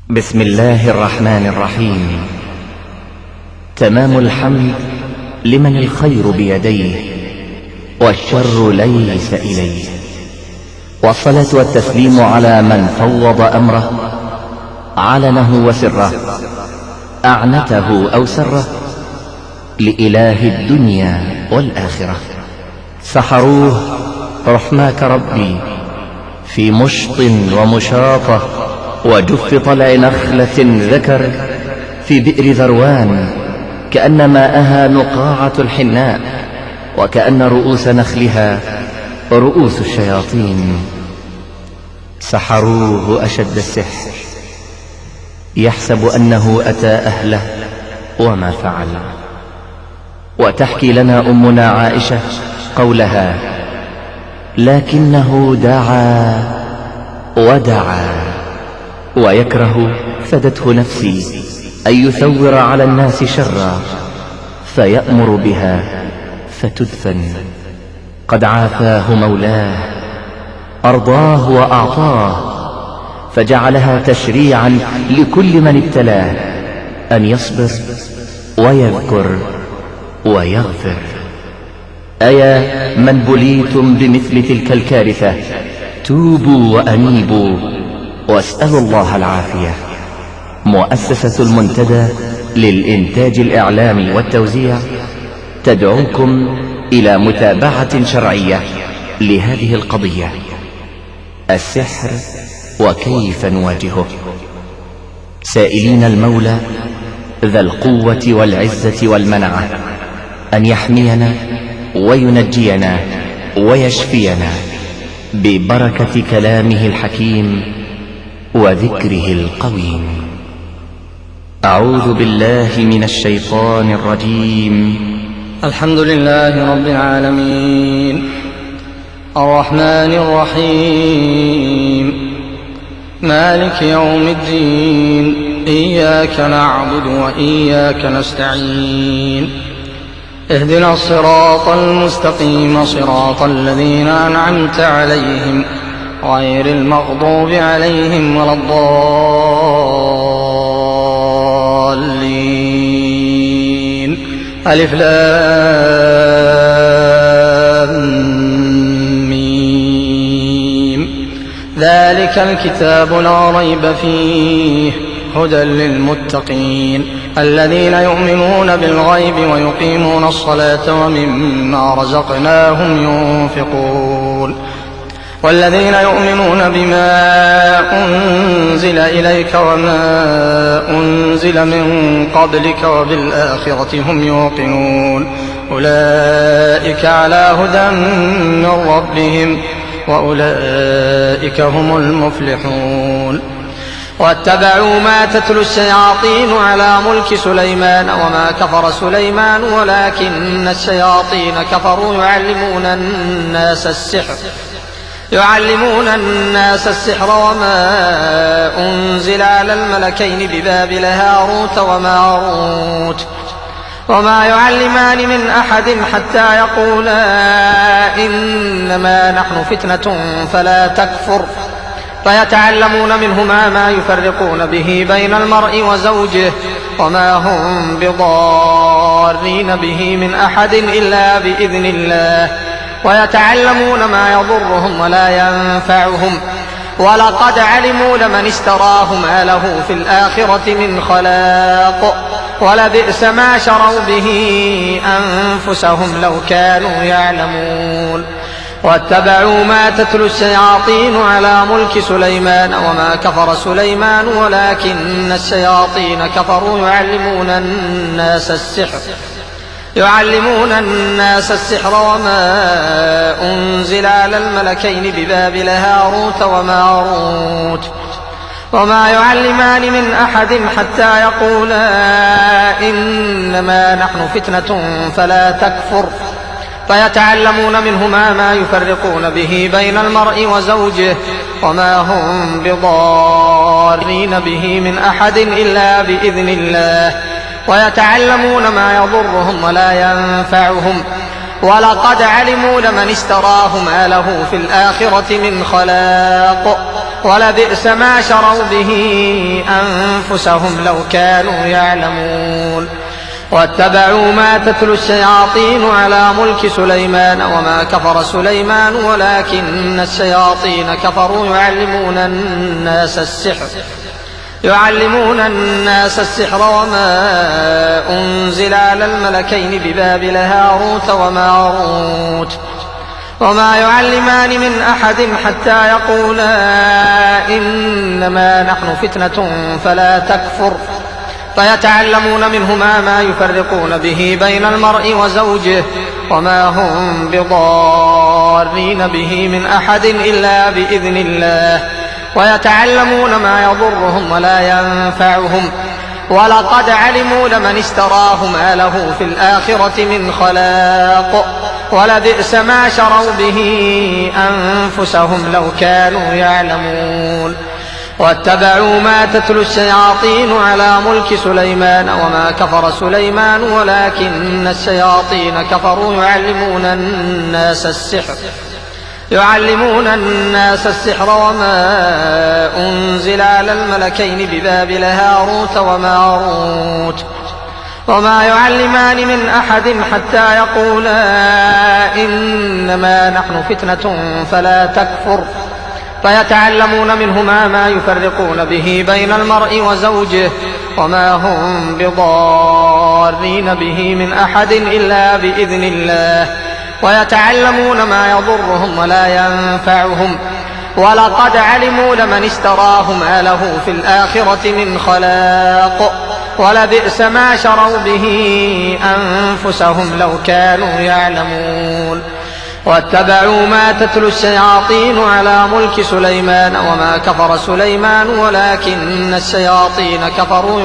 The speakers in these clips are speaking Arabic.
بسم الله الرحمن الرحيم. تمام الحمد لمن الخير بيديه والشر ليس إليه، والصلاة والتسليم على من فوض أمره، علنه وسره، أعنته أو سره، لإله الدنيا والآخرة. سحروه رحماك ربي في مشط ومشاطة وجف طلع نخلة ذكر في بئر ذروان، كأن ماءها نقاعة الحناء، وكأن رؤوس نخلها رؤوس الشياطين. سحروه أشد السحر، يحسب أنه أتى أهله وما فعل. وتحكي لنا أمنا عائشة قولها: لكنه دعا ودعا ويكره، فدته نفسي أن يثور على الناس شرا فيأمر بها فتدفن. قد عافاه مولاه، أرضاه وأعطاه، فجعلها تشريعا لكل من ابتلاه أن يصبر ويذكر ويغفر. أيا من بليتم بمثل تلك الكارثة، توبوا وأنيبوا واسألوا الله العافية. مؤسسة المنتدى للإنتاج الإعلامي والتوزيع تدعوكم إلى متابعة شرعية لهذه القضية: السحر وكيف نواجهه، سائلين المولى ذا القوة والعزة والمنعة أن يحمينا وينجينا ويشفينا ببركة كلامه الحكيم وذكره القويم. أعوذ بالله من الشيطان الرجيم. الحمد لله رب العالمين، الرحمن الرحيم، مالك يوم الدين، إياك نعبد وإياك نستعين، اهدنا الصراط المستقيم، صراط الذين أنعمت عليهم غير المغضوب عليهم ولا الضالين. ألف لام ميم. ذلك الكتاب لا ريب فيه هدى للمتقين الذين يؤمنون بالغيب ويقيمون الصلاة ومما رزقناهم ينفقون، والذين يؤمنون بما أنزل إليك وما أنزل من قبلك وبالآخرة هم يوقنون، أولئك على هدى من ربهم وأولئك هم المفلحون. واتبعوا ما تتلو الشياطين على ملك سليمان وما كفر سليمان ولكن الشياطين كفروا يعلمون الناس السحر وما أنزل على الملكين ببابل هاروت وماروت وما يعلمان من أحد حتى يقولا إنما نحن فتنة فلا تكفر، فيتعلمون منهما ما يفرقون به بين المرء وزوجه وما هم بضارين به من أحد إلا بإذن الله، ويتعلمون ما يضرهم ولا ينفعهم، ولقد علموا لمن اشتراه ما له في الآخرة من خلاق، ولبئس ما شروا به أنفسهم لو كانوا يعلمون. واتبعوا ما تتلو الشياطين على ملك سليمان وما كفر سليمان ولكن الشياطين كفروا يعلمون الناس السحر وما أنزل على الملكين ببابل هاروت وماروت وما يعلمان من أحد حتى يقولا إنما نحن فتنة فلا تكفر، فيتعلمون منهما ما يفرقون به بين المرء وزوجه وما هم بضارين به من أحد إلا بإذن الله، ويتعلمون ما يضرهم ولا ينفعهم، ولقد علموا لمن اشتراه ما له في الآخرة من خلاق، ولبئس ما شروا به أنفسهم لو كانوا يعلمون واتبعوا ما تتلو الشياطين على ملك سليمان وما كفر سليمان ولكن الشياطين كفروا يعلمون الناس السحر وما أنزل على الملكين ببابل هاروت وماروت وما يعلمان من أحد حتى يقولا إنما نحن فتنة فلا تكفر فيتعلمون منهما ما يفرقون به بين المرء وزوجه وما هم بضارين به من أحد إلا بإذن الله ويتعلمون ما يضرهم ولا ينفعهم ولقد علموا لمن اشتراه ما له في الآخرة من خلاق ولبئس ما شروا به أنفسهم لو كانوا يعلمون واتبعوا ما تتلو الشياطين على ملك سليمان وما كفر سليمان ولكن الشياطين كفروا يعلمون الناس السحر وما أنزل على الملكين ببابل هاروت وماروت وما يعلمان من أحد حتى يقولا إنما نحن فتنة فلا تكفر فيتعلمون منهما ما يفرقون به بين المرء وزوجه وما هم بضارين به من أحد إلا بإذن الله ويتعلمون ما يضرهم ولا ينفعهم ولقد علموا لمن اشتراه ما له في الآخرة من خلاق ولبئس ما شروا به أنفسهم لو كانوا يعلمون واتبعوا ما تتلو الشياطين على ملك سليمان وما كفر سليمان ولكن الشياطين كفروا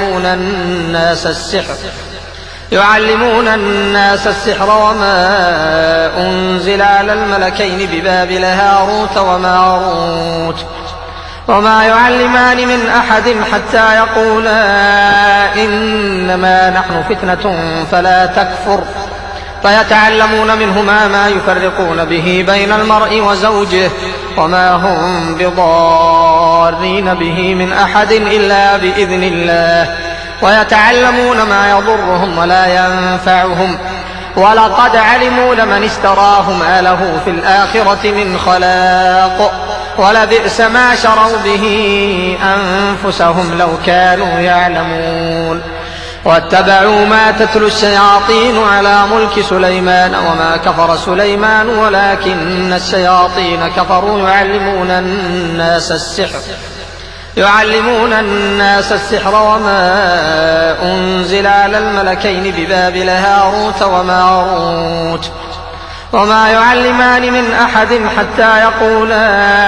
يعلمون الناس السحر وما أنزل على الملكين ببابل هاروت وماروت وما يعلمان من أحد حتى يقولا إنما نحن فتنة فلا تكفر فيتعلمون منهما ما يفرقون به بين المرء وزوجه وما هم بضارين به من أحد إلا بإذن الله ويتعلمون ما يضرهم ولا ينفعهم ولقد علموا لمن اشتراه ما له في الآخرة من خلاق ولبئس ما شروا به أنفسهم لو كانوا يعلمون واتبعوا ما تتلو الشياطين على ملك سليمان وما كفر سليمان ولكن الشياطين كفروا يعلمون الناس السحر وما أنزل على الملكين ببابل هاروت وماروت وما يعلمان من أحد حتى يقولا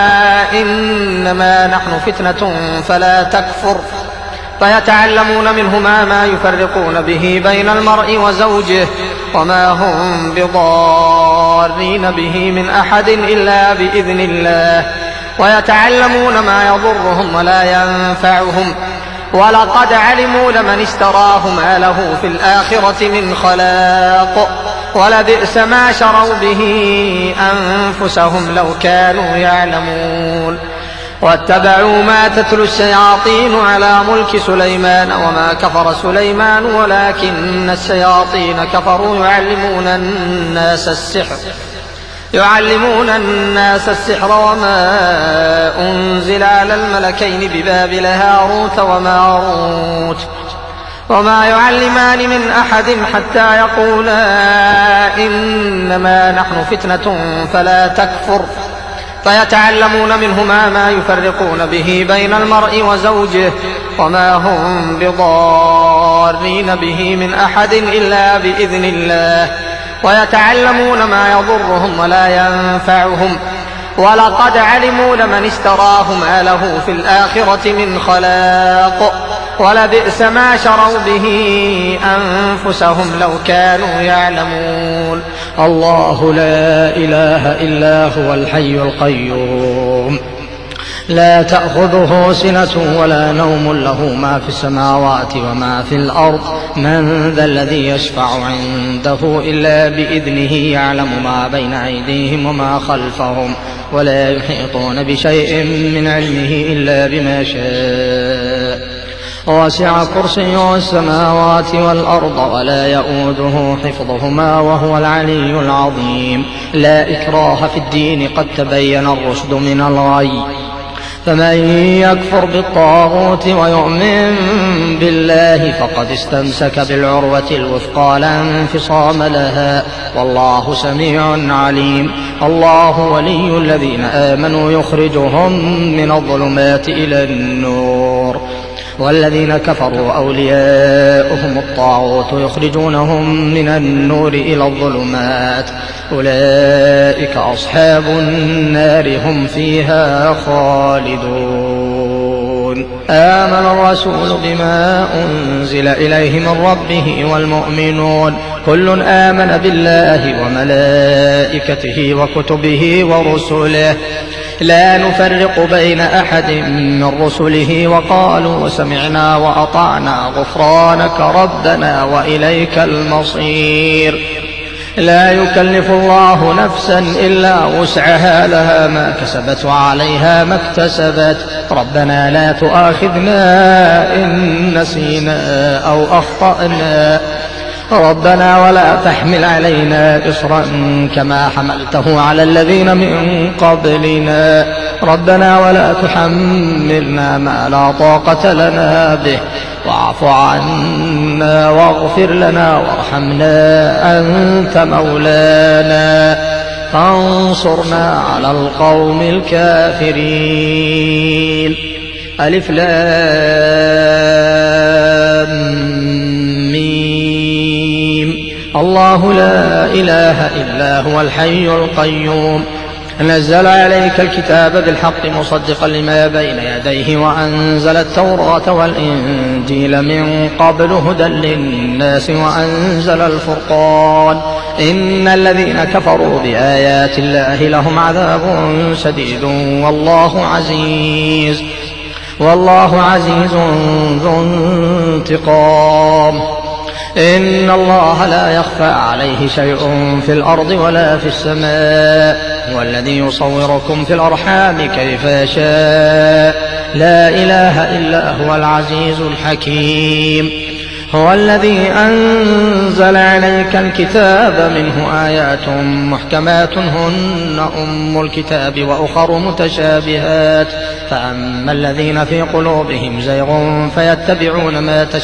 إنما نحن فتنة فلا تكفر فيتعلمون منهما ما يفرقون به بين المرء وزوجه وما هم بضارين به من أحد إلا بإذن الله ويتعلمون ما يضرهم ولا ينفعهم ولقد علموا لمن اشتراه ما له في الآخرة من خلاق ولبئس ما شروا به أنفسهم لو كانوا يعلمون واتبعوا ما تتلو الشياطين على ملك سليمان وما كفر سليمان ولكن الشياطين كفروا يعلمون الناس السحر وما أنزل على الملكين ببابل هاروت وماروت وما يعلمان من أحد حتى يقولا إنما نحن فتنة فلا تكفر فيتعلمون منهما ما يفرقون به بين المرء وزوجه وما هم بضارين به من أحد إلا بإذن الله ويتعلمون ما يضرهم ولا ينفعهم ولقد علموا لمن اشتراه ما له في الآخرة من خلاق ولبئس ما شروا به أنفسهم لو كانوا يعلمون. الله لا إله إلا هو الحي القيوم لا تأخذه سنة ولا نوم له ما في السماوات وما في الأرض من ذا الذي يشفع عنده إلا بإذنه يعلم ما بين أيديهم وما خلفهم ولا يحيطون بشيء من علمه إلا بما شاء. وسع كرسيه السماوات والأرض ولا يؤوده حفظهما وهو العلي العظيم. لا إكراه في الدين قد تبين الرشد من الغي، فمن يكفر بالطاغوت ويؤمن بالله فقد استمسك بالعروة الوثقى لا انفصام لها، والله سميع عليم. الله ولي الذين آمنوا يخرجهم من الظلمات إلى النور، والذين كفروا أولياؤهم الطاغوت يخرجونهم من النور إلى الظلمات، أولئك أصحاب النار هم فيها خالدون. آمن الرسول بما أنزل إليه من ربه والمؤمنون كل آمن بالله وملائكته وكتبه ورسله لا نفرق بين أحد من رسله وقالوا سمعنا وأطعنا غفرانك ربنا وإليك المصير. لا يكلف الله نفسا إلا وسعها لها ما كسبت وعليها ما اكتسبت. ربنا لا تؤاخذنا إن نسينا أو أخطأنا ربنا ولا تحمل علينا إصرا كما حملته على الذين من قبلنا ربنا ولا تحملنا ما لا طاقة لنا به واعف عنا واغفر لنا وارحمنا أنت مولانا فانصرنا على القوم الكافرين. ألف لام الله لا إله إلا هو الحي القيوم نزل عليك الكتاب بالحق مصدقا لما بين يديه وأنزل التوراة والإنجيل من قبل هدى للناس وأنزل الفرقان إن الذين كفروا بآيات الله لهم عذاب شديد والله عزيز ذو انتقام. إن الله لا يخفى عليه شيء في الأرض ولا في السماء هو الذي يصوركم في الأرحام كيف يشاء لا إله إلا هو العزيز الحكيم. هو الذي أنزل عليك الكتاب منه آيات محكمات هن أم الكتاب وأخر متشابهات فأما الذين في قلوبهم زيغ فيتبعون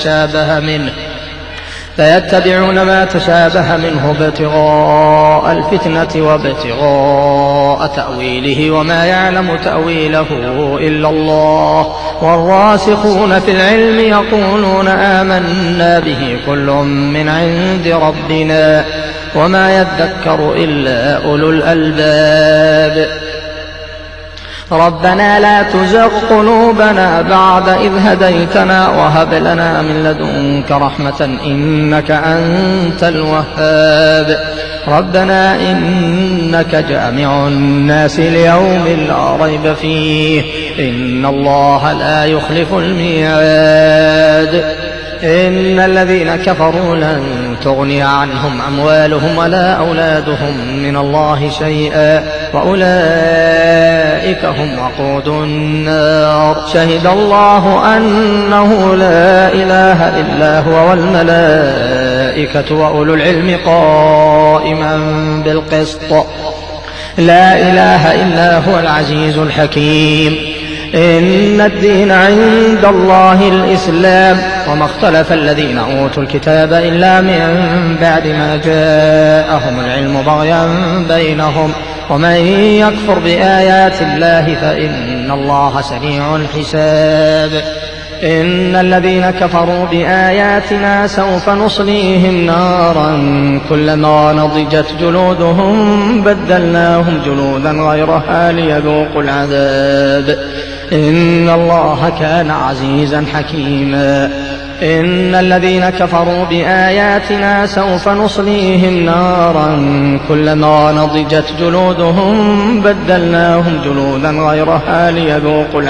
ما تشابه منه ابتغاء الفتنة وابتغاء تأويله وما يعلم تأويله إلا الله والراسخون في العلم يقولون آمنا به كل من عند ربنا وما يذكر إلا أولو الألباب. ربنا لا تزغ قلوبنا بعد إذ هديتنا وهب لنا من لدنك رحمة إنك أنت الوهاب. ربنا إنك جامع الناس ليوم لا ريب فيه إن الله لا يخلف الميعاد. إن الذين كفروا لن تغني عنهم أموالهم ولا أولادهم من الله شيئا وأولئك هم وقود النار. شهد الله أنه لا إله إلا هو والملائكة وأولو العلم قائما بالقسط لا إله إلا هو العزيز الحكيم. إن الدين عند الله الإسلام وما اختلف الذين أوتوا الكتاب إلا من بعد ما جاءهم العلم بغيا بينهم ومن يكفر بآيات الله فإن الله سريع الحساب. إن الذين كفروا بآياتنا سوف نصليهم نارا كلما نضجت جلودهم بدلناهم جلودا غيرها ليذوقوا العذاب إن الله كان عزيزا حكيما. إن الذين كفروا بآياتنا سوف نصليهم نارا كلما نضجت جلودهم بدلناهم جلودا غيرها ليذوقوا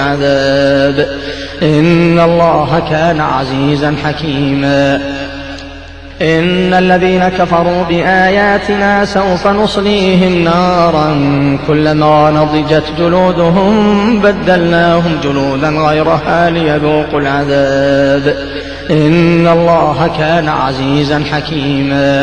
العذاب إن الله كان عزيزا حكيما. إن الذين كفروا بآياتنا سوف نصليهم نارا كلما نضجت جلودهم بدلناهم جلودا غيرها ليذوقوا العذاب إن الله كان عزيزا حكيما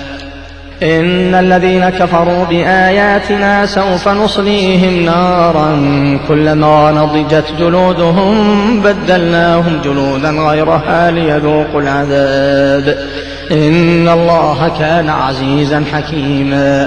إن الذين كفروا بآياتنا سوف نصليهم نارا كلما نضجت جلودهم بدلناهم جلودا غيرها ليذوقوا العذاب إن الله كان عزيزا حكيما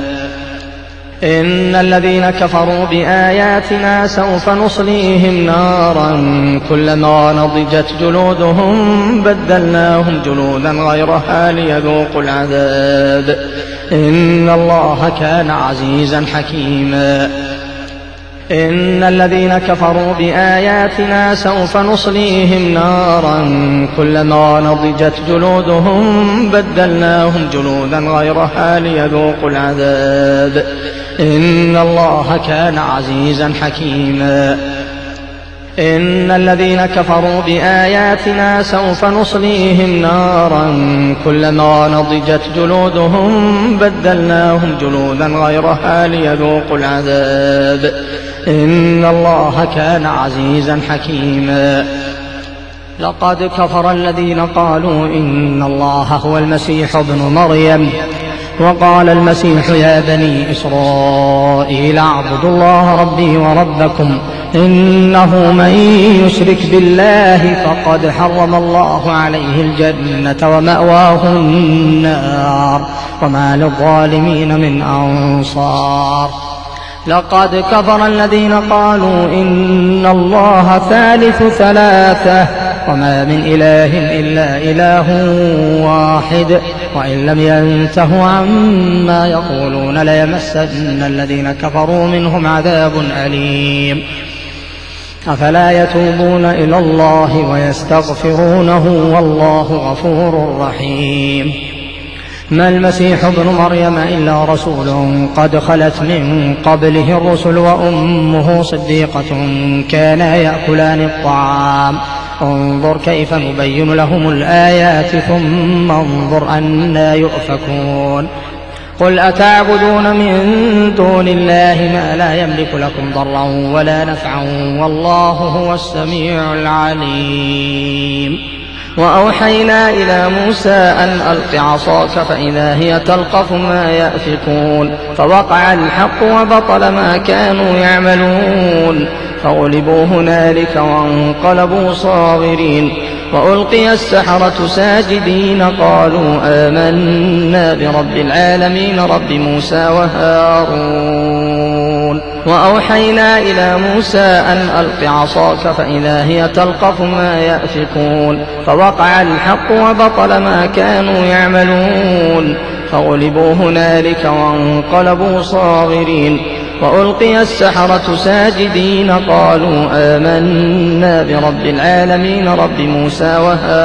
إن الذين كفروا بآياتنا سوف نصليهم نارا كلما نضجت جلودهم بدلناهم جلودا غيرها ليذوقوا العذاب إن الله كان عزيزا حكيما إن الذين كفروا بآياتنا سوف نصليهم نارا كلما نضجت جلودهم بدلناهم جلودا غيرها ليذوقوا العذاب إن الله كان عزيزا حكيما إن الذين كفروا بآياتنا سوف نصليهم نارا كلما نضجت جلودهم بدلناهم جلودا غيرها ليذوقوا العذاب إن الله كان عزيزا حكيما لقد كفر الذين قالوا إن الله هو المسيح ابن مريم وقال المسيح يا بني إسرائيل اعبدوا الله ربي وربكم إنه من يشرك بالله فقد حرم الله عليه الجنة ومأواه النار وما للظالمين من أنصار لقد كفر الذين قالوا إن الله ثالث ثلاثة وما من إله إلا إله واحد وإن لم ينتهوا عما يقولون ليمسن الذين كفروا منهم عذاب أليم أفلا يتوبون إلى الله ويستغفرونه والله غفور رحيم ما المسيح ابن مريم إلا رسول قد خلت من قبله الرسل وأمه صديقة كانا يأكلان الطعام انظر كيف نبين لهم الآيات ثم انظر أنى يؤفكون قل أتعبدون من دون الله ما لا يملك لكم ضرا ولا نفعا والله هو السميع العليم وأوحينا إلى موسى أن ألق عصاك فإذا هي تلقف ما يأفكون فوقع الحق وبطل ما كانوا يعملون فغلبوا هنالك وانقلبوا صاغرين وألقي السحرة ساجدين قالوا آمنا برب العالمين رب موسى وهارون وأوحينا إلى موسى أن ألق عصاك فإذا هي تلقف ما يأفكون فوقع الحق وبطل ما كانوا يعملون فغلبوا هنالك وانقلبوا صاغرين وألقي السحرة ساجدين قالوا آمنا برب العالمين رب موسى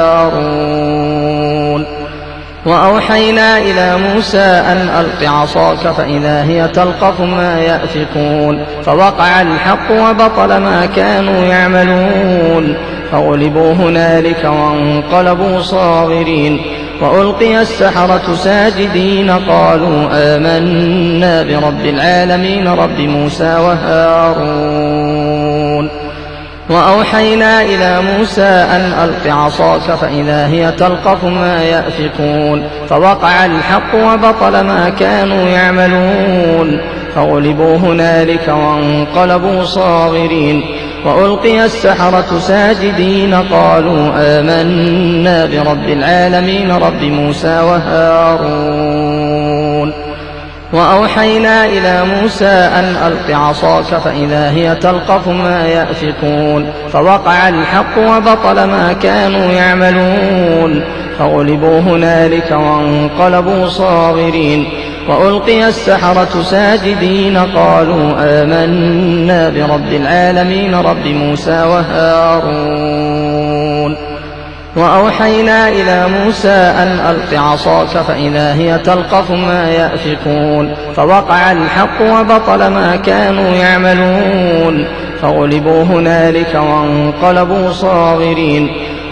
وهارون وأوحينا إلى موسى أن ألق عصاك فإذا هي تلقف ما يأفكون فوقع الحق وبطل ما كانوا يعملون فغلبوا هنالك وانقلبوا صاغرين وألقي السحرة ساجدين قالوا آمنا برب العالمين رب موسى وهارون وأوحينا إلى موسى أن ألق عصاك فإذا هي تلقف ما يأفكون فوقع الحق وبطل ما كانوا يعملون فغلبوا هنالك وانقلبوا صاغرين وألقي السحرة ساجدين قالوا آمنا برب العالمين رب موسى وهارون وأوحينا إلى موسى أن ألق عصاك فإذا هي تلقف ما يأفكون فوقع الحق وبطل ما كانوا يعملون فغلبوا هنالك وانقلبوا صاغرين وألقي السحرة ساجدين قالوا آمنا برب العالمين رب موسى وهارون وأوحينا إلى موسى أن ألق عصاك فإذا هي تلقف ما يأفكون فوقع الحق وبطل ما كانوا يعملون فغلبوا هنالك وانقلبوا صاغرين